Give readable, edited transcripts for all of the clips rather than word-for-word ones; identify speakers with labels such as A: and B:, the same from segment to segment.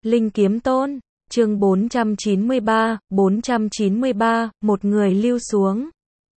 A: Linh Kiếm Tôn, chương 493, một người lưu xuống.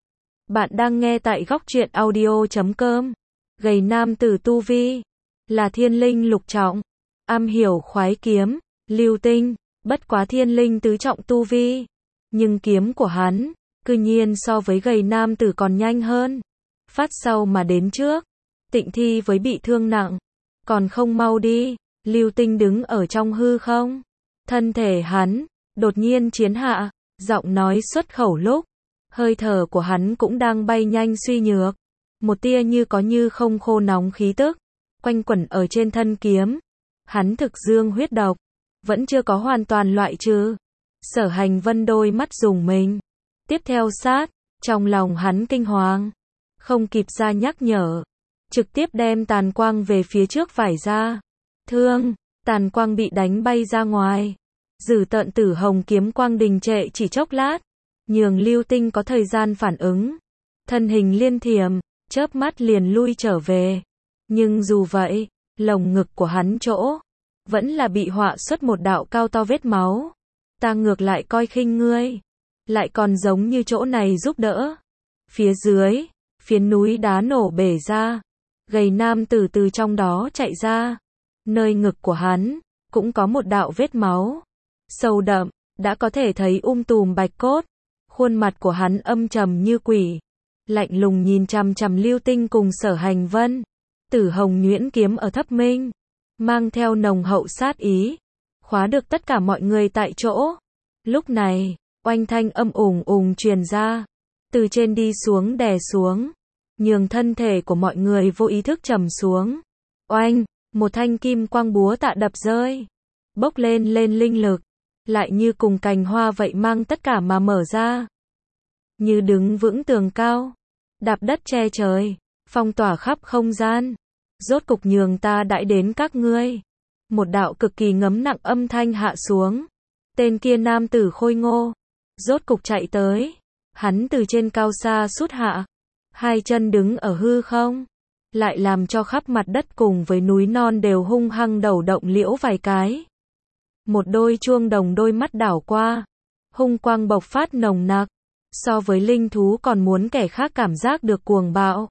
A: Bạn đang nghe tại góc truyện audio.com. Gầy nam tử tu vi, là thiên linh lục trọng, am hiểu khoái kiếm, lưu tinh, bất quá thiên linh tứ trọng tu vi. Nhưng kiếm của hắn, cư nhiên so với gầy nam tử còn nhanh hơn. Phát sau mà đến trước, Tịnh Thi với bị thương nặng, còn không mau đi. Lưu Tinh đứng ở trong hư không, thân thể hắn đột nhiên chiến hạ, giọng nói xuất khẩu lúc, hơi thở của hắn cũng đang bay nhanh suy nhược, một tia như có như không khô nóng khí tức quanh quẩn ở trên thân kiếm. Hắn thực dương huyết độc, vẫn chưa có hoàn toàn loại trừ. Sở Hành Vân đôi mắt rùng mình, tiếp theo sát, trong lòng hắn kinh hoàng, không kịp ra nhắc nhở, trực tiếp đem tàn quang về phía trước vải ra. Thương, tàn quang bị đánh bay ra ngoài. Dử tợn tử hồng kiếm quang đình trệ chỉ chốc lát, nhường Lưu Tinh có thời gian phản ứng. Thân hình liên thiểm, chớp mắt liền lui trở về. Nhưng dù vậy, lồng ngực của hắn chỗ, vẫn là bị họa xuất một đạo cao to vết máu. Ta ngược lại coi khinh ngươi, lại còn giống như chỗ này giúp đỡ. Phía dưới, phiến núi đá nổ bể ra, gầy nam tử từ trong đó chạy ra. Nơi ngực của hắn, cũng có một đạo vết máu sâu đậm, đã có thể thấy tùm bạch cốt. Khuôn mặt của hắn âm trầm như quỷ, lạnh lùng nhìn chằm chằm Lưu Tinh cùng Sở Hành Vân. Tử hồng nhuyễn kiếm ở thấp minh, mang theo nồng hậu sát ý, khóa được tất cả mọi người tại chỗ. Lúc này, oanh thanh âm truyền ra, từ trên đi xuống đè xuống, nhường thân thể của mọi người vô ý thức trầm xuống. Oanh, một thanh kim quang búa tạ đập rơi, bốc lên linh lực, lại như cùng cành hoa vậy mang tất cả mà mở ra. Như đứng vững tường cao, đạp đất che trời, phong tỏa khắp không gian. Rốt cục nhường ta đãi đến các ngươi. Một đạo cực kỳ ngấm nặng âm thanh hạ xuống. Tên kia nam tử khôi ngô, rốt cục chạy tới. Hắn từ trên cao xa sút hạ, hai chân đứng ở hư không, lại làm cho khắp mặt đất cùng với núi non đều hung hăng đầu động liễu vài cái. Một đôi chuông đồng đôi mắt đảo qua, hung quang bộc phát nồng nặc, so với linh thú còn muốn kẻ khác cảm giác được cuồng bạo.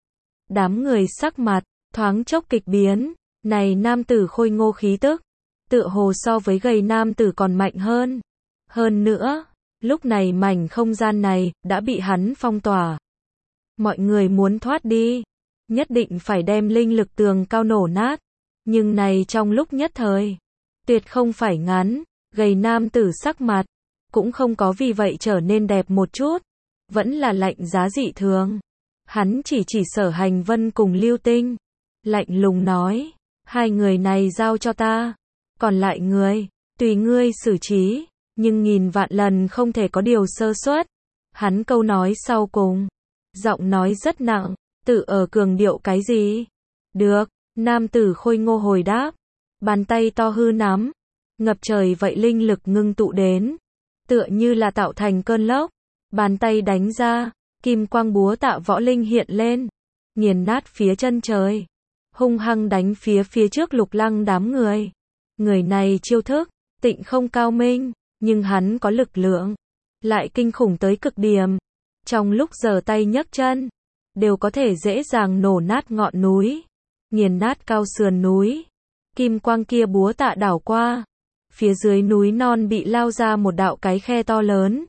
A: Đám người sắc mặt thoáng chốc kịch biến, này nam tử khôi ngô khí tức, tựa hồ so với gầy nam tử còn mạnh hơn. Hơn nữa, lúc này mảnh không gian này đã bị hắn phong tỏa. Mọi người muốn thoát đi, nhất định phải đem linh lực tường cao nổ nát. Nhưng này trong lúc nhất thời, tuyệt không phải ngắn. Gầy nam tử sắc mặt cũng không có vì vậy trở nên đẹp một chút, vẫn là lạnh giá dị thường. Hắn chỉ Sở Hành Vân cùng Lưu Tinh, lạnh lùng nói, hai người này giao cho ta, còn lại người, tùy ngươi xử trí, nhưng nghìn vạn lần không thể có điều sơ suất. Hắn câu nói sau cùng, giọng nói rất nặng, tự ở cường điệu cái gì? Được, nam tử khôi ngô hồi đáp, bàn tay to hư nắm, ngập trời vậy linh lực ngưng tụ đến, tựa như là tạo thành cơn lốc, bàn tay đánh ra, kim quang búa tạ võ linh hiện lên, nghiền nát phía chân trời, hung hăng đánh phía trước Lục Lăng đám người. Người này chiêu thức, tịnh không cao minh, nhưng hắn có lực lượng, lại kinh khủng tới cực điểm. Trong lúc giở tay nhấc chân, đều có thể dễ dàng nổ nát ngọn núi, nghiền nát cao sườn núi. Kim quang kia búa tạ đảo qua, phía dưới núi non bị lao ra một đạo cái khe to lớn.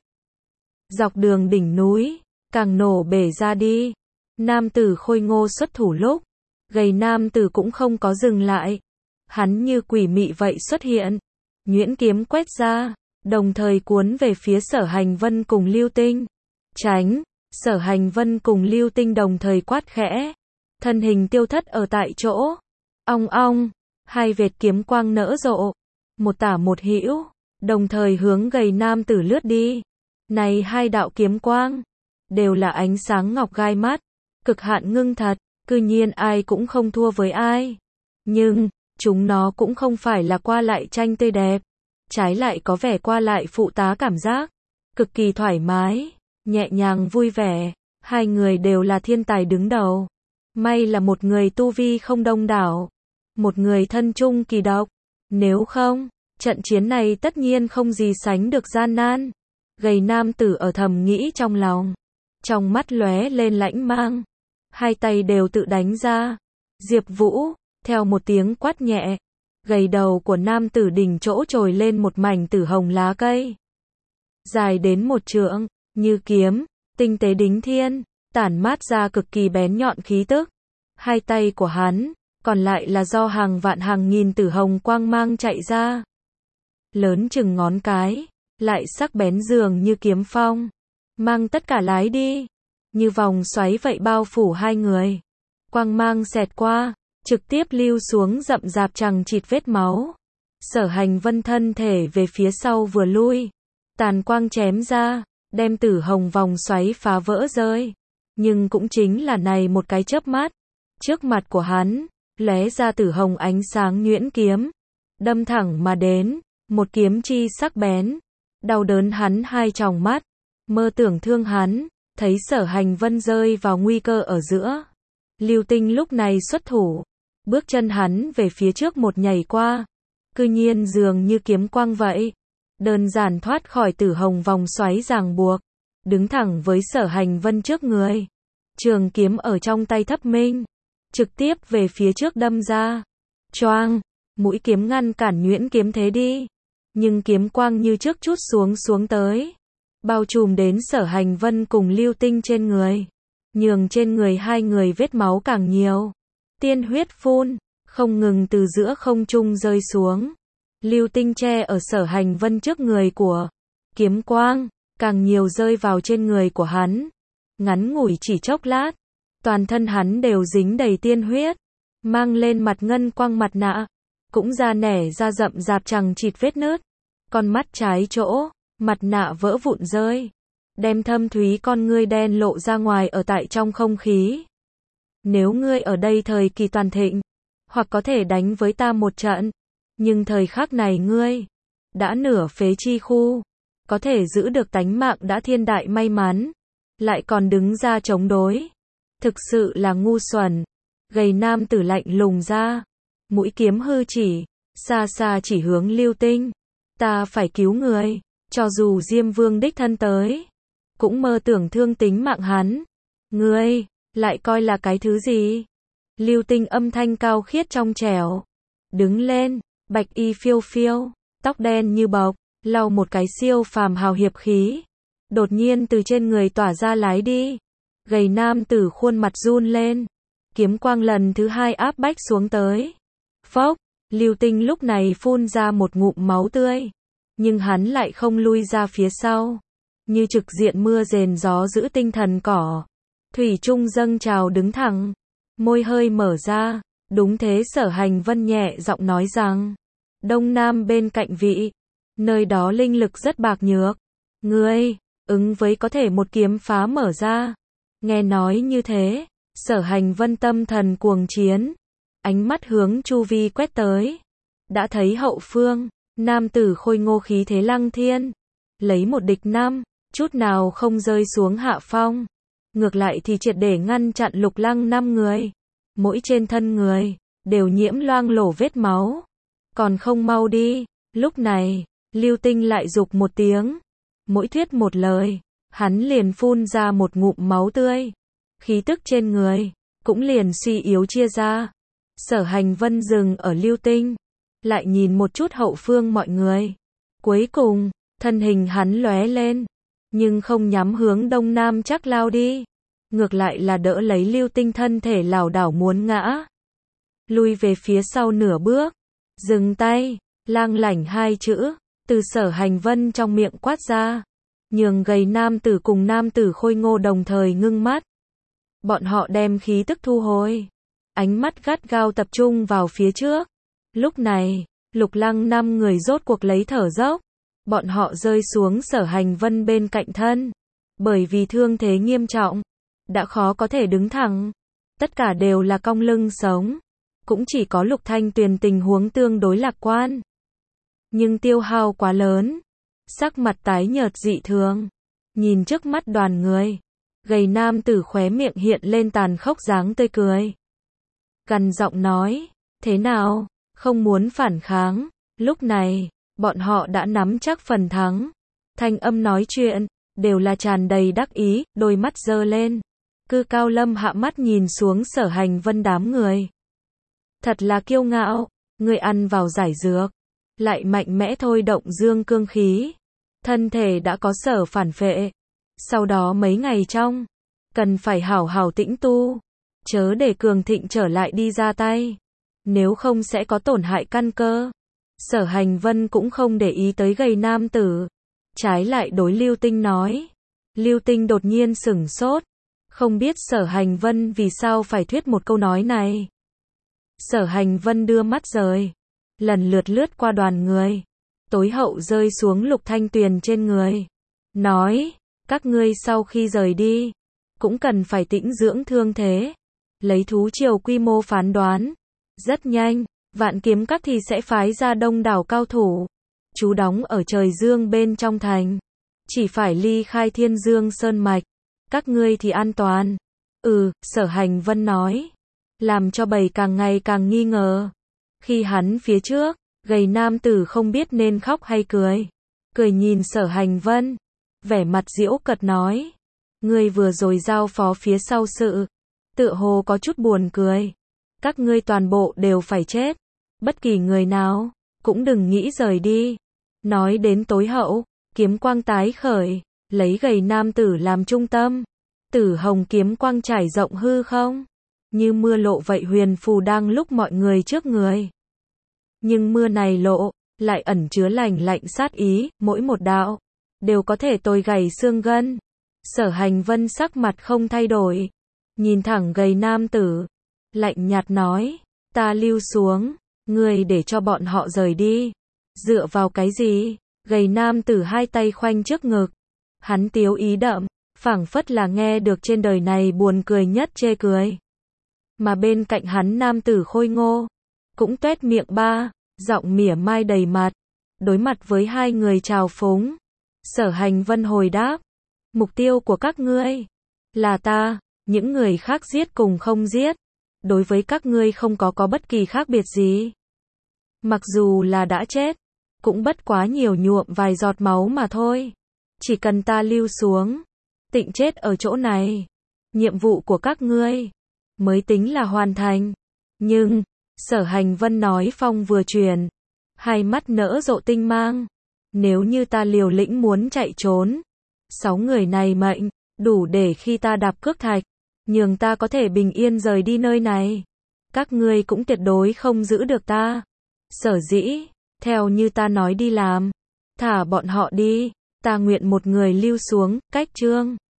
A: Dọc đường đỉnh núi, càng nổ bể ra đi. Nam tử khôi ngô xuất thủ lúc, gầy nam tử cũng không có dừng lại. Hắn như quỷ mị vậy xuất hiện, nhuyễn kiếm quét ra, đồng thời cuốn về phía Sở Hành Vân cùng Lưu Tinh. Tránh! Sở Hành Vân cùng Lưu Tinh đồng thời quát khẽ, thân hình tiêu thất ở tại chỗ. Ong ong, hai vệt kiếm quang nở rộ, một tả một hữu, đồng thời hướng gầy nam tử lướt đi. Này hai đạo kiếm quang, đều là ánh sáng ngọc gai mắt, cực hạn ngưng thật, cư nhiên ai cũng không thua với ai. Nhưng, chúng nó cũng không phải là qua lại tranh tươi đẹp, trái lại có vẻ qua lại phụ tá cảm giác, cực kỳ thoải mái, nhẹ nhàng vui vẻ. Hai người đều là thiên tài đứng đầu. May là một người tu vi không đông đảo, một người thân trung kỳ độc. Nếu không, Trận chiến này tất nhiên không gì sánh được gian nan. Gầy nam tử ở thầm nghĩ trong lòng. Trong mắt lóe lên lãnh mang. Hai tay đều tự đánh ra. Diệp Vũ, theo một tiếng quát nhẹ. Gầy đầu của nam tử đỉnh chỗ trồi lên một mảnh tử hồng lá cây. Dài đến 1 trượng, như kiếm, tinh tế đính thiên, tản mát ra cực kỳ bén nhọn khí tức. Hai tay của hắn, còn lại là do hàng vạn hàng nghìn tử hồng quang mang chạy ra. Lớn chừng ngón cái, lại sắc bén dường như kiếm phong. Mang tất cả lái đi. Như vòng xoáy vậy bao phủ hai người. Quang mang xẹt qua, trực tiếp lưu xuống rậm rạp chằng chịt vết máu. Sở Hành Vân thân thể về phía sau vừa lui. Tàn quang chém ra, đem tử hồng vòng xoáy phá vỡ rơi. Nhưng cũng chính là này một cái chớp mắt. Trước mặt của hắn, lóe ra tử hồng ánh sáng nhuyễn kiếm. Đâm thẳng mà đến, một kiếm chi sắc bén. Đau đớn hắn hai tròng mắt. Mơ tưởng thương hắn, thấy Sở Hành Vân rơi vào nguy cơ ở giữa. Lưu Tinh lúc này xuất thủ. Bước chân hắn về phía trước một nhảy qua. Cư nhiên dường như kiếm quang vậy. Đơn giản thoát khỏi tử hồng vòng xoáy ràng buộc. Đứng thẳng với Sở Hành Vân trước người. Trường kiếm ở trong tay thấp minh. Trực tiếp về phía trước đâm ra. Choang, mũi kiếm ngăn cản nhuyễn kiếm thế đi. Nhưng kiếm quang như trước chút xuống tới. Bao trùm đến Sở Hành Vân cùng Lưu Tinh trên người. Nhường trên người hai người vết máu càng nhiều. Tiên huyết phun, không ngừng từ giữa không trung rơi xuống. Lưu Tinh che ở Sở Hành Vân trước người của. Kiếm quang, càng nhiều rơi vào trên người của hắn. Ngắn ngủi chỉ chốc lát. Toàn thân hắn đều dính đầy tiên huyết. Mang lên mặt ngân quang mặt nạ. Cũng ra nẻ ra rậm rạp chằng chịt vết nứt. Con mắt trái chỗ, mặt nạ vỡ vụn rơi. Đem thâm thúy con ngươi đen lộ ra ngoài ở tại trong không khí. Nếu ngươi ở đây thời kỳ toàn thịnh, hoặc có thể đánh với ta một trận. Nhưng thời khắc này ngươi, đã nửa phế chi khu. Có thể giữ được tánh mạng đã thiên đại may mắn. Lại còn đứng ra chống đối. Thực sự là ngu xuẩn. Gầy nam tử lạnh lùng ra. Mũi kiếm hư chỉ, xa xa chỉ hướng Lưu Tinh. Ta phải cứu người, cho dù Diêm Vương đích thân tới. Cũng mơ tưởng thương tính mạng hắn. Ngươi, lại coi là cái thứ gì? Lưu Tinh âm thanh cao khiết trong trẻo. Đứng lên, bạch y phiêu phiêu, tóc đen như bọc, lau một cái siêu phàm hào hiệp khí. Đột nhiên từ trên người tỏa ra lái đi. Gầy nam tử khuôn mặt run lên. Kiếm quang lần thứ hai áp bách xuống tới. Phốc, Lưu Tinh lúc này phun ra một ngụm máu tươi. Nhưng hắn lại không lui ra phía sau. Như trực diện mưa rền gió giữ tinh thần cỏ. Thủy trung dâng trào đứng thẳng. Môi hơi mở ra. Đúng thế Sở Hành Vân nhẹ giọng nói rằng. Đông Nam bên cạnh vị. Nơi đó linh lực rất bạc nhược. Ngươi, ứng với có thể một kiếm phá mở ra. Nghe nói như thế. Sở Hành Vân tâm thần cuồng chiến. Ánh mắt hướng chu vi quét tới. Đã thấy hậu phương. Nam tử khôi ngô khí thế lăng thiên. Lấy một địch năm. Chút nào không rơi xuống hạ phong. Ngược lại thì triệt để ngăn chặn Lục Lăng 5 người. Mỗi trên thân người, đều nhiễm loang lổ vết máu. Còn không mau đi. Lúc này, Lưu Tinh lại dục một tiếng. Mỗi thuyết một lời, hắn liền phun ra một ngụm máu tươi. Khí tức trên người, cũng liền suy yếu chia ra. Sở Hành Vân dừng ở Lưu Tinh. Lại nhìn một chút hậu phương mọi người. Cuối cùng, thân hình hắn lóe lên. Nhưng không nhắm hướng đông nam chắc lao đi. Ngược lại là đỡ lấy Lưu Tinh thân thể lảo đảo muốn ngã. Lui về phía sau nửa bước. Dừng tay, lang lảnh hai chữ. Từ Sở Hành Vân trong miệng quát ra. Nhường gầy nam tử cùng nam tử khôi ngô đồng thời ngưng mắt. Bọn họ đem khí tức thu hồi. Ánh mắt gắt gao tập trung vào phía trước. Lúc này, Lục Lăng 5 người rốt cuộc lấy thở dốc. Bọn họ rơi xuống Sở Hành Vân bên cạnh thân. Bởi vì thương thế nghiêm trọng. Đã khó có thể đứng thẳng. Tất cả đều là cong lưng sống. Cũng chỉ có Lục Thanh Tuyền tình huống tương đối lạc quan. Nhưng tiêu hao quá lớn. Sắc mặt tái nhợt dị thường. Nhìn trước mắt đoàn người. Gầy nam tử khóe miệng hiện lên tàn khốc dáng tươi cười. Gằn giọng nói. Thế nào? Không muốn phản kháng. Lúc này, Bọn họ đã nắm chắc phần thắng. Thanh âm nói chuyện, đều là tràn đầy đắc ý, đôi mắt giơ lên. Cư Cao Lâm hạ mắt nhìn xuống Sở Hành Vân đám người. Thật là kiêu ngạo, người ăn vào giải dược, lại mạnh mẽ thôi động dương cương khí. Thân thể đã có sở phản vệ. Sau đó mấy ngày trong, cần phải hảo hảo tĩnh tu, chớ để cường thịnh trở lại đi ra tay. Nếu không sẽ có tổn hại căn cơ. Sở Hành Vân cũng không để ý tới gầy nam tử. Trái lại đối Lưu Tinh nói. Lưu Tinh đột nhiên sửng sốt. Không biết Sở Hành Vân vì sao phải thuyết một câu nói này. Sở Hành Vân đưa mắt rời. Lần lượt lướt qua đoàn người. Tối hậu rơi xuống Lục Thanh Tuyền trên người. Nói, các ngươi sau khi rời đi, cũng cần phải tĩnh dưỡng thương thế. Lấy thú triều quy mô phán đoán. Rất nhanh, Vạn Kiếm Các thì sẽ phái ra đông đảo cao thủ. Trú đóng ở Trời Dương bên trong thành. Chỉ phải ly khai Thiên Dương Sơn Mạch. Các ngươi thì an toàn. Sở Hành Vân nói. Làm cho bầy càng ngày càng nghi ngờ. Khi hắn phía trước, gầy nam tử không biết nên khóc hay cười. Cười nhìn Sở Hành Vân. Vẻ mặt giễu cợt nói. Ngươi vừa rồi giao phó phía sau sự. Tựa hồ có chút buồn cười. Các ngươi toàn bộ đều phải chết. Bất kỳ người nào, cũng đừng nghĩ rời đi. Nói đến tối hậu, kiếm quang tái khởi, lấy gầy nam tử làm trung tâm. Tử hồng kiếm quang trải rộng hư không. Như mưa lộ vậy huyền phù đang lúc mọi người trước người. Nhưng mưa này lộ, lại ẩn chứa lạnh lạnh sát ý, mỗi một đạo, đều có thể tôi gầy xương gân. Sở Hành Vân sắc mặt không thay đổi. Nhìn thẳng gầy nam tử. Lạnh nhạt nói, ta lưu xuống, ngươi để cho bọn họ rời đi. Dựa vào cái gì? Gầy nam tử hai tay khoanh trước ngực. Hắn tiếu ý đậm, phảng phất là nghe được trên đời này buồn cười nhất chê cười. Mà bên cạnh hắn nam tử khôi ngô, cũng tuét miệng ba, giọng mỉa mai đầy mặt. Đối mặt với hai người trào phúng, Sở Hành Vân hồi đáp, mục tiêu của các ngươi là ta, những người khác giết cùng không giết. Đối với các ngươi không có bất kỳ khác biệt gì. Mặc dù là đã chết, cũng bất quá nhiều nhuộm vài giọt máu mà thôi. Chỉ cần ta lưu xuống, tịnh chết ở chỗ này, nhiệm vụ của các ngươi mới tính là hoàn thành. Nhưng, Sở Hành Vân nói phong vừa truyền, hai mắt nở rộ tinh mang. Nếu như ta liều lĩnh muốn chạy trốn, 6 người này mệnh, đủ để khi ta đạp cước thạch, nhường ta có thể bình yên rời đi nơi này. Các ngươi cũng tuyệt đối không giữ được ta. Sở dĩ, theo như ta nói đi làm, thả bọn họ đi, ta nguyện một người lưu xuống, cách chương.